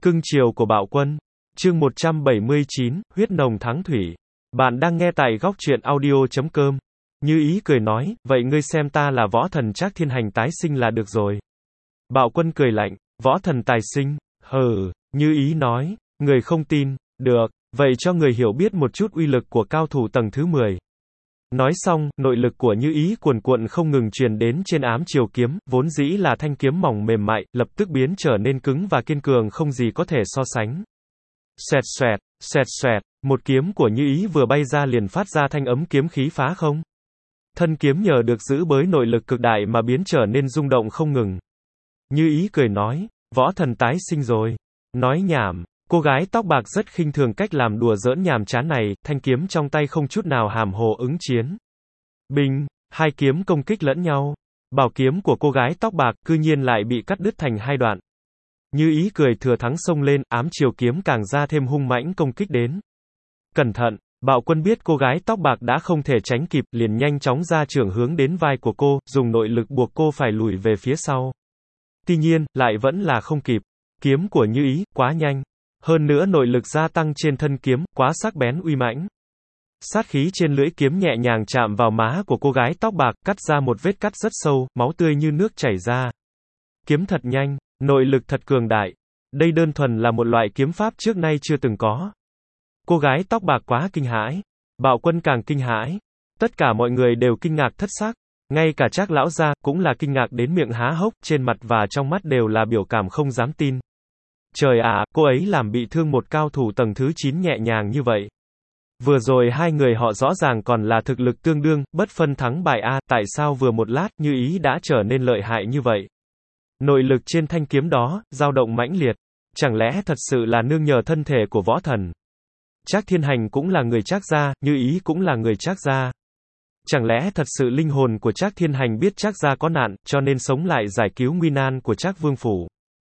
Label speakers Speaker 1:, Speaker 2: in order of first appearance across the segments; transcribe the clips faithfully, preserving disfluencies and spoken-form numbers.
Speaker 1: Cưng chiều của Bạo Quân. Chương một trăm bảy mươi chín, huyết nồng thắng thủy. Bạn đang nghe tại góc truyện audio chấm com. Như Ý cười nói, vậy ngươi xem ta là võ thần Trác Thiên Hành tái sinh là được rồi. Bạo Quân cười lạnh, võ thần tài sinh, hừ, Như Ý nói, người không tin, được, vậy cho người hiểu biết một chút uy lực của cao thủ tầng thứ mười. Nói xong, nội lực của Như Ý cuồn cuộn không ngừng truyền đến trên ám chiều kiếm, vốn dĩ là thanh kiếm mỏng mềm mại, lập tức biến trở nên cứng và kiên cường không gì có thể so sánh. Xoẹt xoẹt, xoẹt xoẹt, một kiếm của Như Ý vừa bay ra liền phát ra thanh ấm kiếm khí phá không. Thân kiếm nhờ được giữ bới nội lực cực đại mà biến trở nên rung động không ngừng. Như Ý cười nói, võ thần tái sinh rồi. Nói nhảm. Cô gái tóc bạc rất khinh thường cách làm đùa giỡn nhàm chán này, thanh kiếm trong tay không chút nào hàm hồ ứng chiến. Binh, hai kiếm công kích lẫn nhau. Bảo kiếm của cô gái tóc bạc cư nhiên lại bị cắt đứt thành hai đoạn. Như Ý cười thừa thắng xông lên, ám chiều kiếm càng ra thêm hung mãnh công kích đến. Cẩn thận, Bạo Quân biết cô gái tóc bạc đã không thể tránh kịp, liền nhanh chóng ra trưởng hướng đến vai của cô, dùng nội lực buộc cô phải lùi về phía sau. Tuy nhiên, lại vẫn là không kịp. Kiếm của Như Ý, quá nhanh. Hơn nữa nội lực gia tăng trên thân kiếm, quá sắc bén uy mãnh. Sát khí trên lưỡi kiếm nhẹ nhàng chạm vào má của cô gái tóc bạc, cắt ra một vết cắt rất sâu, máu tươi như nước chảy ra. Kiếm thật nhanh, nội lực thật cường đại. Đây đơn thuần là một loại kiếm pháp trước nay chưa từng có. Cô gái tóc bạc quá kinh hãi. Bạo Quân càng kinh hãi. Tất cả mọi người đều kinh ngạc thất xác. Ngay cả Trác lão gia cũng là kinh ngạc đến miệng há hốc, trên mặt và trong mắt đều là biểu cảm không dám tin. Trời ạ, à, cô ấy làm bị thương một cao thủ tầng thứ chín nhẹ nhàng như vậy. Vừa rồi hai người họ rõ ràng còn là thực lực tương đương, bất phân thắng bại a, tại sao vừa một lát, Như Ý đã trở nên lợi hại như vậy? Nội lực trên thanh kiếm đó, dao động mãnh liệt. Chẳng lẽ thật sự là nương nhờ thân thể của võ thần? Trác Thiên Hành cũng là người Trác gia, Như Ý cũng là người Trác gia. Chẳng lẽ thật sự linh hồn của Trác Thiên Hành biết Trác gia có nạn, cho nên sống lại giải cứu nguy nan của Trác Vương phủ?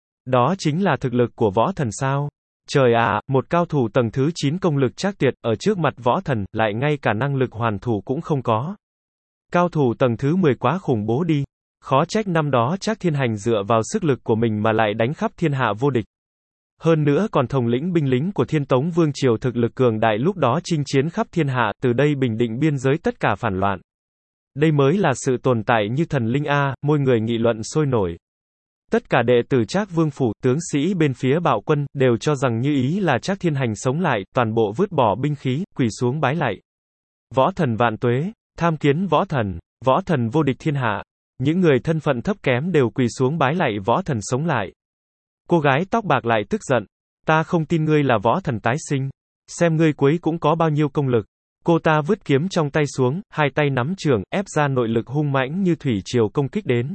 Speaker 1: Đó chính là thực lực của võ thần sao? Trời ạ, à, một cao thủ tầng thứ chín công lực trác tuyệt, ở trước mặt võ thần, lại ngay cả năng lực hoàn thủ cũng không có. Cao thủ tầng thứ mười quá khủng bố đi. Khó trách năm đó Trác Thiên Hành dựa vào sức lực của mình mà lại đánh khắp thiên hạ vô địch. Hơn nữa còn thống lĩnh binh lính của Thiên Tống Vương triều thực lực cường đại lúc đó chinh chiến khắp thiên hạ, từ đây bình định biên giới tất cả phản loạn. Đây mới là sự tồn tại như thần linh a, môi người nghị luận sôi nổi. Tất cả đệ tử Trác Vương phủ, tướng sĩ bên phía Bạo Quân, đều cho rằng Như Ý là Trác Thiên Hành sống lại, toàn bộ vứt bỏ binh khí, quỳ xuống bái lạy. Võ thần vạn tuế, tham kiến võ thần, võ thần vô địch thiên hạ. Những người thân phận thấp kém đều quỳ xuống bái lạy võ thần sống lại. Cô gái tóc bạc lại tức giận. Ta không tin ngươi là võ thần tái sinh. Xem ngươi cuối cũng có bao nhiêu công lực. Cô ta vứt kiếm trong tay xuống, hai tay nắm chưởng, ép ra nội lực hung mãnh như thủy triều công kích đến.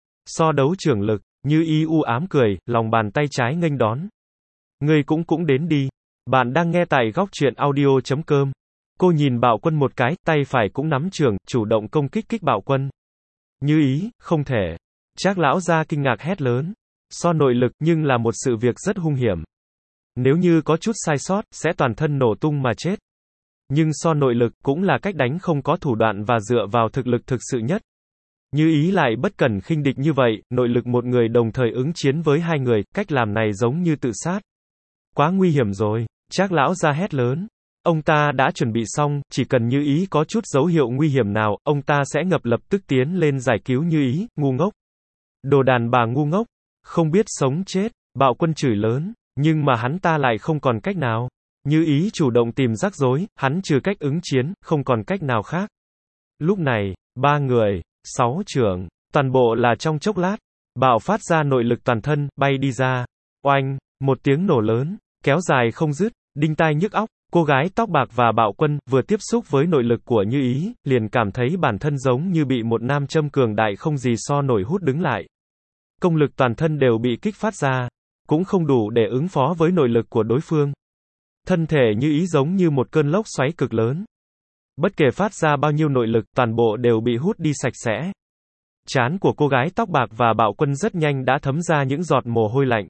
Speaker 1: So đấu chưởng lực. Như Ý u ám cười, lòng bàn tay trái nghênh đón. Ngươi cũng cũng đến đi. Bạn đang nghe tại góc truyện audio chấm com. Cô nhìn Bạo Quân một cái, tay phải cũng nắm chưởng, chủ động công kích kích Bạo Quân. Như Ý, không thể. Trác lão gia kinh ngạc hét lớn. So nội lực, nhưng là một sự việc rất hung hiểm. Nếu như có chút sai sót, sẽ toàn thân nổ tung mà chết. Nhưng so nội lực, cũng là cách đánh không có thủ đoạn và dựa vào thực lực thực sự nhất. Như Ý lại bất cần khinh địch như vậy, nội lực một người đồng thời ứng chiến với hai người, cách làm này giống như tự sát. Quá nguy hiểm rồi, Trác lão gia hét lớn. Ông ta đã chuẩn bị xong, chỉ cần Như Ý có chút dấu hiệu nguy hiểm nào, ông ta sẽ ngập lập tức tiến lên giải cứu Như Ý, ngu ngốc. Đồ đàn bà ngu ngốc, không biết sống chết, Bạo Quân chửi lớn, nhưng mà hắn ta lại không còn cách nào. Như Ý chủ động tìm rắc rối, hắn trừ cách ứng chiến, không còn cách nào khác. Lúc này, ba người, sáu trưởng, toàn bộ là trong chốc lát, bạo phát ra nội lực toàn thân, bay đi ra. Oanh, một tiếng nổ lớn, kéo dài không dứt, đinh tai nhức óc. Cô gái tóc bạc và Bạo Quân vừa tiếp xúc với nội lực của Như Ý, liền cảm thấy bản thân giống như bị một nam châm cường đại không gì so nổi hút đứng lại. Công lực toàn thân đều bị kích phát ra, cũng không đủ để ứng phó với nội lực của đối phương. Thân thể Như Ý giống như một cơn lốc xoáy cực lớn. Bất kể phát ra bao nhiêu nội lực, toàn bộ đều bị hút đi sạch sẽ. Trán của cô gái tóc bạc và Bạo Quân rất nhanh đã thấm ra những giọt mồ hôi lạnh.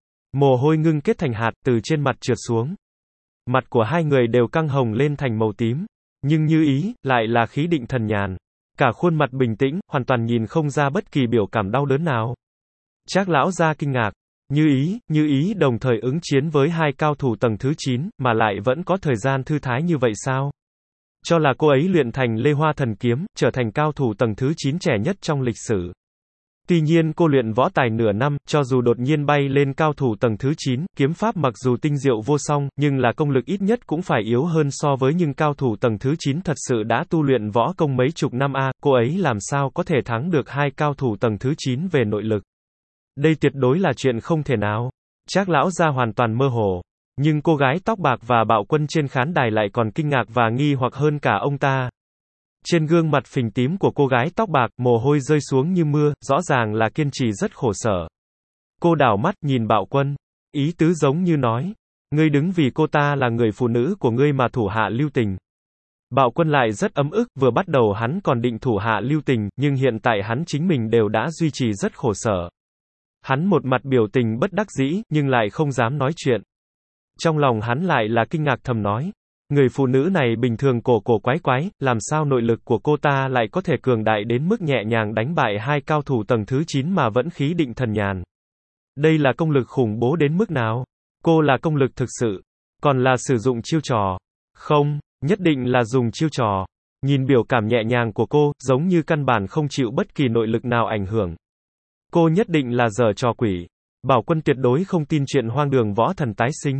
Speaker 1: Mồ hôi ngưng kết thành hạt từ trên mặt trượt xuống. Mặt của hai người đều căng hồng lên thành màu tím. Nhưng Như Ý, lại là khí định thần nhàn. Cả khuôn mặt bình tĩnh, hoàn toàn nhìn không ra bất kỳ biểu cảm đau đớn nào. Trác lão gia kinh ngạc. Như ý, như ý đồng thời ứng chiến với hai cao thủ tầng thứ chín, mà lại vẫn có thời gian thư thái như vậy sao? Cho là cô ấy luyện thành Lê Hoa Thần Kiếm, trở thành cao thủ tầng thứ chín trẻ nhất trong lịch sử. Tuy nhiên cô luyện võ tài nửa năm, cho dù đột nhiên bay lên cao thủ tầng thứ chín, kiếm pháp mặc dù tinh diệu vô song, nhưng là công lực ít nhất cũng phải yếu hơn so với những cao thủ tầng thứ chín thật sự đã tu luyện võ công mấy chục năm a, cô ấy làm sao có thể thắng được hai cao thủ tầng thứ chín về nội lực. Đây tuyệt đối là chuyện không thể nào. Trác lão gia hoàn toàn mơ hồ. Nhưng cô gái tóc bạc và Bạo Quân trên khán đài lại còn kinh ngạc và nghi hoặc hơn cả ông ta. Trên gương mặt phình tím của cô gái tóc bạc, mồ hôi rơi xuống như mưa, rõ ràng là kiên trì rất khổ sở. Cô đảo mắt nhìn Bạo Quân, ý tứ giống như nói, ngươi đứng vì cô ta là người phụ nữ của ngươi mà thủ hạ lưu tình. Bạo Quân lại rất ấm ức, vừa bắt đầu hắn còn định thủ hạ lưu tình, nhưng hiện tại hắn chính mình đều đã duy trì rất khổ sở. Hắn một mặt biểu tình bất đắc dĩ, nhưng lại không dám nói chuyện. Trong lòng hắn lại là kinh ngạc thầm nói, người phụ nữ này bình thường cổ cổ quái quái, làm sao nội lực của cô ta lại có thể cường đại đến mức nhẹ nhàng đánh bại hai cao thủ tầng thứ chín mà vẫn khí định thần nhàn. Đây là công lực khủng bố đến mức nào? Cô là công lực thực sự, còn là sử dụng chiêu trò? Không, nhất định là dùng chiêu trò. Nhìn biểu cảm nhẹ nhàng của cô, giống như căn bản không chịu bất kỳ nội lực nào ảnh hưởng. Cô nhất định là giở trò quỷ. Bảo Quân tuyệt đối không tin chuyện hoang đường võ thần tái sinh.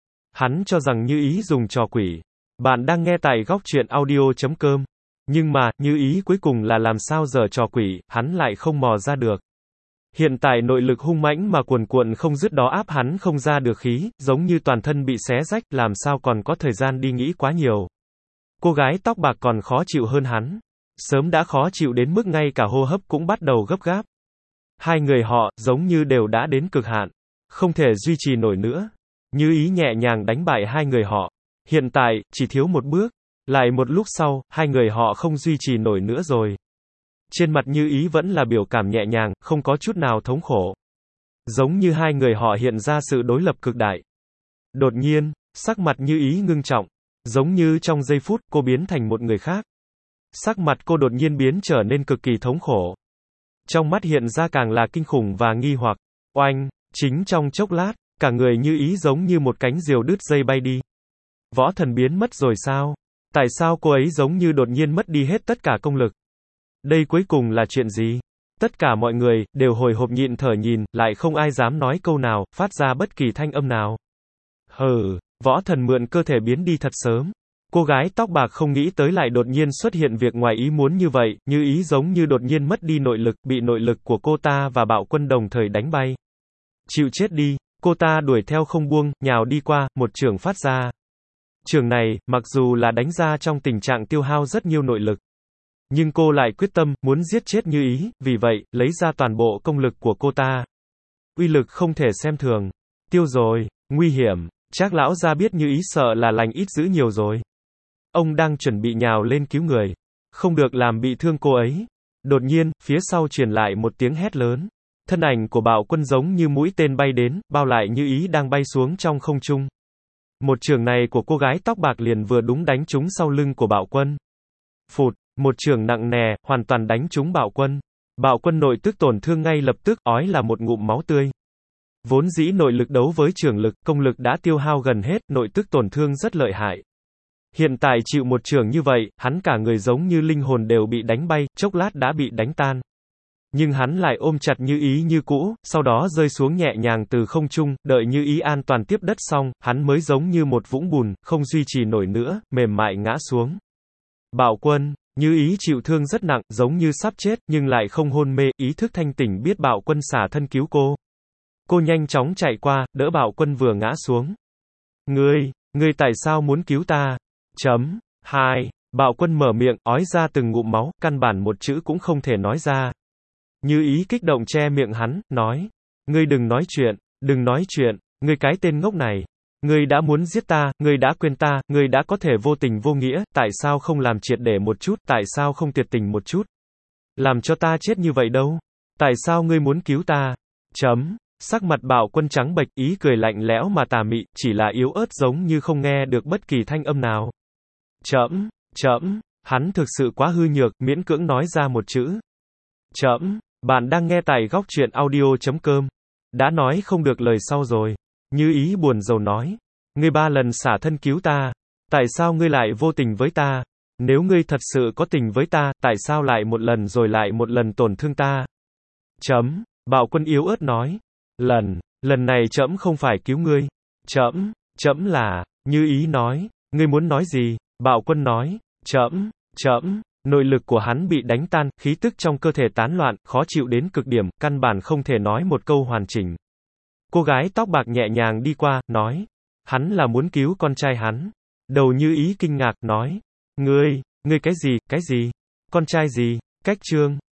Speaker 1: Hắn cho rằng Như Ý dùng trò quỷ. Bạn đang nghe tại góc truyện audio chấm com. Nhưng mà, Như Ý cuối cùng là làm sao giở trò quỷ, hắn lại không mò ra được. Hiện tại nội lực hung mãnh mà cuồn cuộn không dứt đó áp hắn không ra được khí, giống như toàn thân bị xé rách, làm sao còn có thời gian đi nghĩ quá nhiều. Cô gái tóc bạc còn khó chịu hơn hắn. Sớm đã khó chịu đến mức ngay cả hô hấp cũng bắt đầu gấp gáp. Hai người họ, giống như đều đã đến cực hạn. Không thể duy trì nổi nữa. Như Ý nhẹ nhàng đánh bại hai người họ. Hiện tại, chỉ thiếu một bước. Lại một lúc sau, hai người họ không duy trì nổi nữa rồi. Trên mặt Như Ý vẫn là biểu cảm nhẹ nhàng, không có chút nào thống khổ. Giống như hai người họ hiện ra sự đối lập cực đại. Đột nhiên, sắc mặt Như Ý ngưng trọng. Giống như trong giây phút, cô biến thành một người khác. Sắc mặt cô đột nhiên biến trở nên cực kỳ thống khổ. Trong mắt hiện ra càng là kinh khủng và nghi hoặc. Oanh, chính trong chốc lát, cả người Như Ý giống như một cánh diều đứt dây bay đi. Võ thần biến mất rồi sao? Tại sao cô ấy giống như đột nhiên mất đi hết tất cả công lực? Đây cuối cùng là chuyện gì? Tất cả mọi người, đều hồi hộp nhịn thở nhìn, lại không ai dám nói câu nào, phát ra bất kỳ thanh âm nào. Hừ, võ thần mượn cơ thể biến đi thật sớm. Cô gái tóc bạc không nghĩ tới lại đột nhiên xuất hiện việc ngoài ý muốn như vậy, Như Ý giống như đột nhiên mất đi nội lực, bị nội lực của cô ta và Bạo Quân đồng thời đánh bay. Chịu chết đi, cô ta đuổi theo không buông, nhào đi qua, một chưởng phát ra. Chưởng này, mặc dù là đánh ra trong tình trạng tiêu hao rất nhiều nội lực. Nhưng cô lại quyết tâm, muốn giết chết Như Ý, vì vậy, lấy ra toàn bộ công lực của cô ta. Uy lực không thể xem thường. Tiêu rồi, nguy hiểm, Trác lão gia biết Như Ý sợ là lành ít dữ nhiều rồi. Ông đang chuẩn bị nhào lên cứu người. Không được làm bị thương cô ấy. Đột nhiên, phía sau truyền lại một tiếng hét lớn. Thân ảnh của Bạo Quân giống như mũi tên bay đến, bao lại Như Ý đang bay xuống trong không trung. Một chưởng này của cô gái tóc bạc liền vừa đúng đánh trúng sau lưng của Bạo Quân. Phụt, một chưởng nặng nề, hoàn toàn đánh trúng Bạo Quân. Bạo Quân nội tức tổn thương ngay lập tức, ói là một ngụm máu tươi. Vốn dĩ nội lực đấu với chưởng lực, công lực đã tiêu hao gần hết, nội tức tổn thương rất lợi hại. Hiện tại chịu một chưởng như vậy, hắn cả người giống như linh hồn đều bị đánh bay, chốc lát đã bị đánh tan. Nhưng hắn lại ôm chặt Như Ý như cũ, sau đó rơi xuống nhẹ nhàng từ không trung, đợi Như Ý an toàn tiếp đất xong, hắn mới giống như một vũng bùn, không duy trì nổi nữa, mềm mại ngã xuống. Bạo Quân, Như Ý chịu thương rất nặng, giống như sắp chết, nhưng lại không hôn mê, ý thức thanh tỉnh biết Bạo Quân xả thân cứu cô. Cô nhanh chóng chạy qua, đỡ Bạo Quân vừa ngã xuống. Ngươi, ngươi tại sao muốn cứu ta? Chấm. Hai. Bạo Quân mở miệng, ói ra từng ngụm máu, căn bản một chữ cũng không thể nói ra. Như Ý kích động che miệng hắn, nói. Ngươi đừng nói chuyện, đừng nói chuyện, ngươi cái tên ngốc này. Ngươi đã muốn giết ta, ngươi đã quên ta, ngươi đã có thể vô tình vô nghĩa, tại sao không làm triệt để một chút, tại sao không tuyệt tình một chút? Làm cho ta chết như vậy đâu? Tại sao ngươi muốn cứu ta? Chấm. Sắc mặt Bạo Quân trắng bệch, ý cười lạnh lẽo mà tà mị, chỉ là yếu ớt giống như không nghe được bất kỳ thanh âm nào. Chấm, chấm, hắn thực sự quá hư nhược, miễn cưỡng nói ra một chữ. Chấm, bạn đang nghe tại góc truyện audio chấm com. Đã nói không được lời sau rồi. Như Ý buồn rầu nói. Ngươi ba lần xả thân cứu ta. Tại sao ngươi lại vô tình với ta? Nếu ngươi thật sự có tình với ta, tại sao lại một lần rồi lại một lần tổn thương ta? Chấm. Bạo Quân yếu ớt nói. Lần, lần này trẫm không phải cứu ngươi. Trẫm, trẫm là, Như Ý nói. Ngươi muốn nói gì? Bạo Quân nói. Trẫm, trẫm, nội lực của hắn bị đánh tan, khí tức trong cơ thể tán loạn, khó chịu đến cực điểm, căn bản không thể nói một câu hoàn chỉnh. Cô gái tóc bạc nhẹ nhàng đi qua, nói. Hắn là muốn cứu con trai hắn. Đầu Như Ý kinh ngạc, nói. Ngươi, ngươi cái gì, cái gì? Con trai gì? Cách chương.